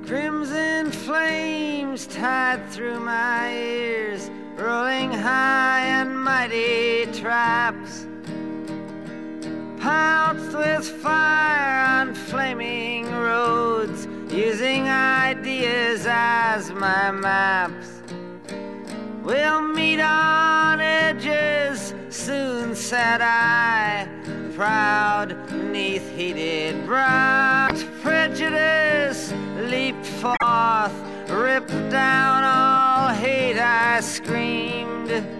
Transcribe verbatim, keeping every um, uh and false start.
Crimson flames tied through my ears, rolling high and mighty traps, pounced with fire on flaming roads, using ideas as my maps. We'll meet on edges soon, said I, proud neath heated brows. Prejudice leaped forth, ripped down all hate, I screamed.